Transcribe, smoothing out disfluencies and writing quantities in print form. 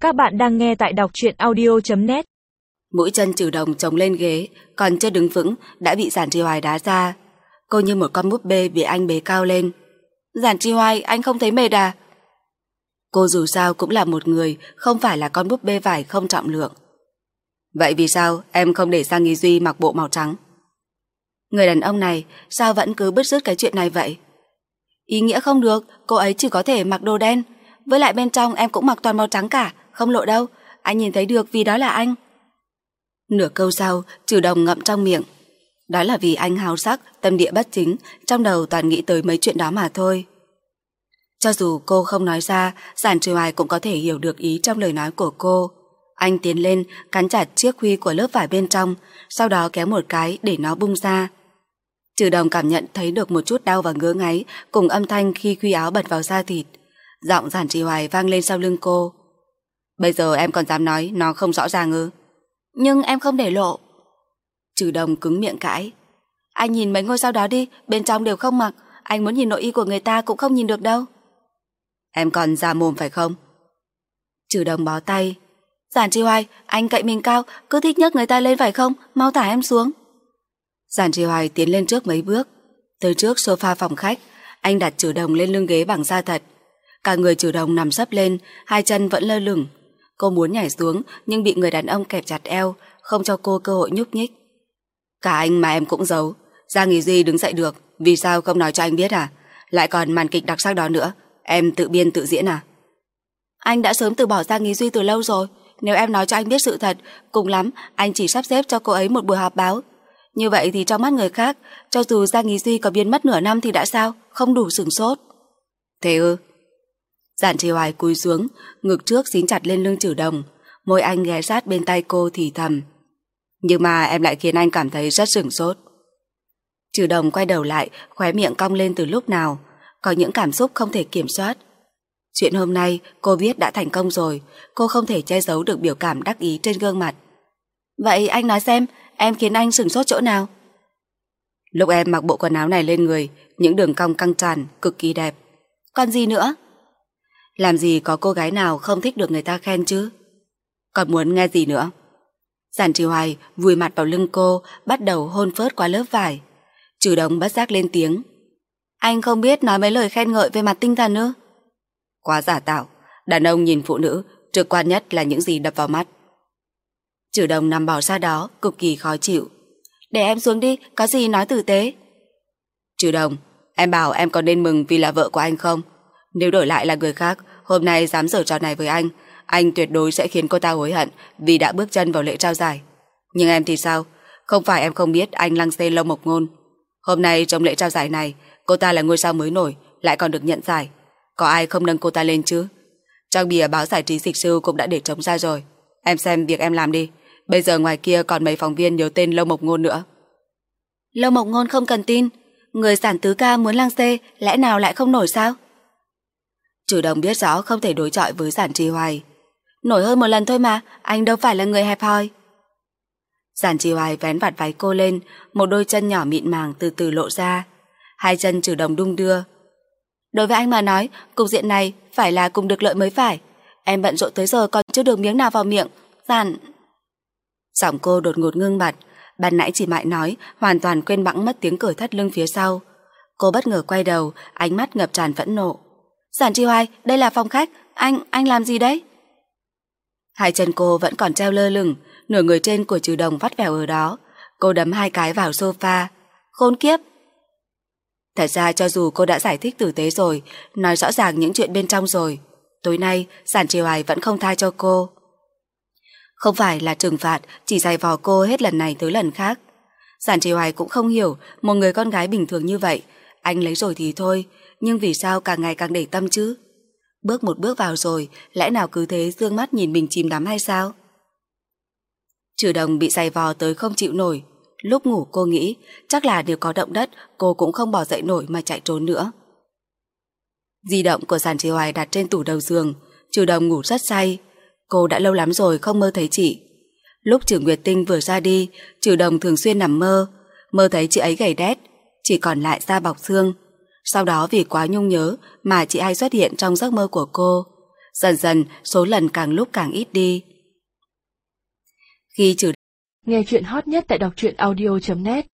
Các bạn đang nghe tại đọc truyện audio.net. Mũi chân Trừ Đồng chống lên ghế, còn chưa đứng vững đã bị Giản Trì Hoài đá ra. Cô như một con búp bê bị anh bế cao lên. Giản Trì Hoài, anh không thấy mệt à? Cô dù sao cũng là một người, không phải là con búp bê vải không trọng lượng. Vậy vì sao em không để Giang Nghi Duy mặc bộ màu trắng? Người đàn ông này sao vẫn cứ bứt rứt cái chuyện này vậy? Ý nghĩa không được, cô ấy chỉ có thể mặc đồ đen. Với lại bên trong em cũng mặc toàn màu trắng cả, không lộ đâu. Anh nhìn thấy được vì đó là anh. Nửa câu sau, Trừ Đồng ngậm trong miệng. Đó là vì anh háo sắc, tâm địa bất chính, trong đầu toàn nghĩ tới mấy chuyện đó mà thôi. Cho dù cô không nói ra, Giản Trì Hoài cũng có thể hiểu được ý trong lời nói của cô. Anh tiến lên, cắn chặt chiếc khuy của lớp vải bên trong, sau đó kéo một cái để nó bung ra. Trừ Đồng cảm nhận thấy được một chút đau và ngứa ngáy cùng âm thanh khi khuy áo bật vào da thịt. Giọng Giản Trì Hoài vang lên sau lưng cô. Bây giờ em còn dám nói nó không rõ ràng ư? Nhưng em không để lộ. Trừ Đồng cứng miệng cãi. Anh nhìn mấy ngôi sao đó đi, bên trong đều không mặc. Anh muốn nhìn nội y của người ta cũng không nhìn được đâu. Em còn già mồm phải không? Trừ Đồng bó tay. Giản Trì Hoài, anh cậy mình cao, cứ thích nhấc người ta lên phải không? Mau thả em xuống. Giản Trì Hoài tiến lên trước mấy bước. Tới trước sofa phòng khách, anh đặt Trừ Đồng lên lưng ghế bằng da thật. Cả người Trừ Đồng nằm sấp lên, hai chân vẫn lơ lửng. Cô muốn nhảy xuống nhưng bị người đàn ông kẹp chặt eo, không cho cô cơ hội nhúc nhích. Cả anh mà em cũng giấu. Giang Nghi Duy đứng dậy được, vì sao không nói cho anh biết à? Lại còn màn kịch đặc sắc đó nữa, em tự biên tự diễn à? Anh đã sớm từ bỏ Giang Nghi Duy từ lâu rồi. Nếu em nói cho anh biết sự thật, cùng lắm anh chỉ sắp xếp cho cô ấy một buổi họp báo. Như vậy thì trong mắt người khác, cho dù Giang Nghi Duy có biến mất nửa năm thì đã sao? Không đủ sửng sốt. Thế ư? Giản Trì Hoài cúi xuống, ngực trước dính chặt lên lưng Trừ Đồng, môi anh ghé sát bên tay cô thì thầm. Nhưng mà em lại khiến anh cảm thấy rất sửng sốt. Trừ Đồng quay đầu lại, khóe miệng cong lên từ lúc nào, có những cảm xúc không thể kiểm soát. Chuyện hôm nay cô biết đã thành công rồi, cô không thể che giấu được biểu cảm đắc ý trên gương mặt. Vậy anh nói xem, em khiến anh sửng sốt chỗ nào? Lúc em mặc bộ quần áo này lên người, những đường cong căng tràn, cực kỳ đẹp. Còn gì nữa? Làm gì có cô gái nào không thích được người ta khen chứ? Còn muốn nghe gì nữa? Giản Trì Hoài vùi mặt vào lưng cô, bắt đầu hôn phớt qua lớp vải. Trừ Đồng bất giác lên tiếng. Anh không biết nói mấy lời khen ngợi về mặt tinh thần ư? Quá giả tạo, đàn ông nhìn phụ nữ, trực quan nhất là những gì đập vào mắt. Trừ Đồng nằm bò ra đó, cực kỳ khó chịu. Để em xuống đi, có gì nói tử tế. Trừ Đồng, em bảo em có nên mừng vì là vợ của anh không? Nếu đổi lại là người khác, hôm nay dám giở trò này với anh tuyệt đối sẽ khiến cô ta hối hận vì đã bước chân vào lễ trao giải. Nhưng em thì sao? Không phải em không biết anh Lăng Xê Lâu Mộc Ngôn. Hôm nay trong lễ trao giải này, cô ta là ngôi sao mới nổi, lại còn được nhận giải. Có ai không nâng cô ta lên chứ? Trang bìa báo giải trí Dịch Sư cũng đã để trống ra rồi. Em xem việc em làm đi. Bây giờ ngoài kia còn mấy phóng viên nhớ tên Lâu Mộc Ngôn nữa. Lâu Mộc Ngôn không cần tin. Người Giản tứ ca muốn Lăng Xê, lẽ nào lại không nổi sao? Trừ Đồng biết rõ không thể đối chọi với Giản Trì Hoài. Nổi hơn một lần thôi mà, anh đâu phải là người hẹp hòi. Giản Trì Hoài vén vạt váy cô lên, một đôi chân nhỏ mịn màng từ từ lộ ra. Hai chân Trừ Đồng đung đưa. Đối với anh mà nói, cục diện này phải là cùng được lợi mới phải. Em bận rộn tới giờ còn chưa được miếng nào vào miệng. Giản... Giọng cô đột ngột ngưng bặt. Ban nãy chỉ mãi nói, hoàn toàn quên bẵng mất tiếng cười thắt lưng phía sau. Cô bất ngờ quay đầu, ánh mắt ngập tràn phẫn nộ. Giản Trì Hoài, đây là phòng khách, anh làm gì đấy? Hai chân cô vẫn còn treo lơ lửng, nửa người trên của Trừ Đồng vắt vẻo ở đó. Cô đấm hai cái vào sofa. Khốn kiếp! Thật ra cho dù cô đã giải thích tử tế rồi, nói rõ ràng những chuyện bên trong rồi, tối nay Giản Trì Hoài vẫn không tha cho cô. Không phải là trừng phạt, chỉ giày vò cô hết lần này tới lần khác. Giản Trì Hoài cũng không hiểu, một người con gái bình thường như vậy, anh lấy rồi thì thôi, nhưng vì sao càng ngày càng để tâm chứ? Bước một bước vào rồi, lẽ nào cứ thế dương mắt nhìn mình chìm đắm hay sao? Trừ Đồng bị giày vò tới không chịu nổi. Lúc ngủ cô nghĩ, chắc là nếu có động đất, cô cũng không bỏ dậy nổi mà chạy trốn nữa. Di động của Giản Trì Hoài đặt trên tủ đầu giường. Trừ Đồng ngủ rất say. Cô đã lâu lắm rồi không mơ thấy chị. Lúc Trừ Nguyệt Tinh vừa ra đi, Trừ Đồng thường xuyên nằm mơ. Mơ thấy chị ấy gầy đét, chỉ còn lại da bọc xương. Sau đó vì quá nhung nhớ mà chị hay xuất hiện trong giấc mơ của cô. Dần dần số lần càng lúc càng ít đi. Khi Trừ Nghe chuyện hot nhất tại đọc truyện audio.net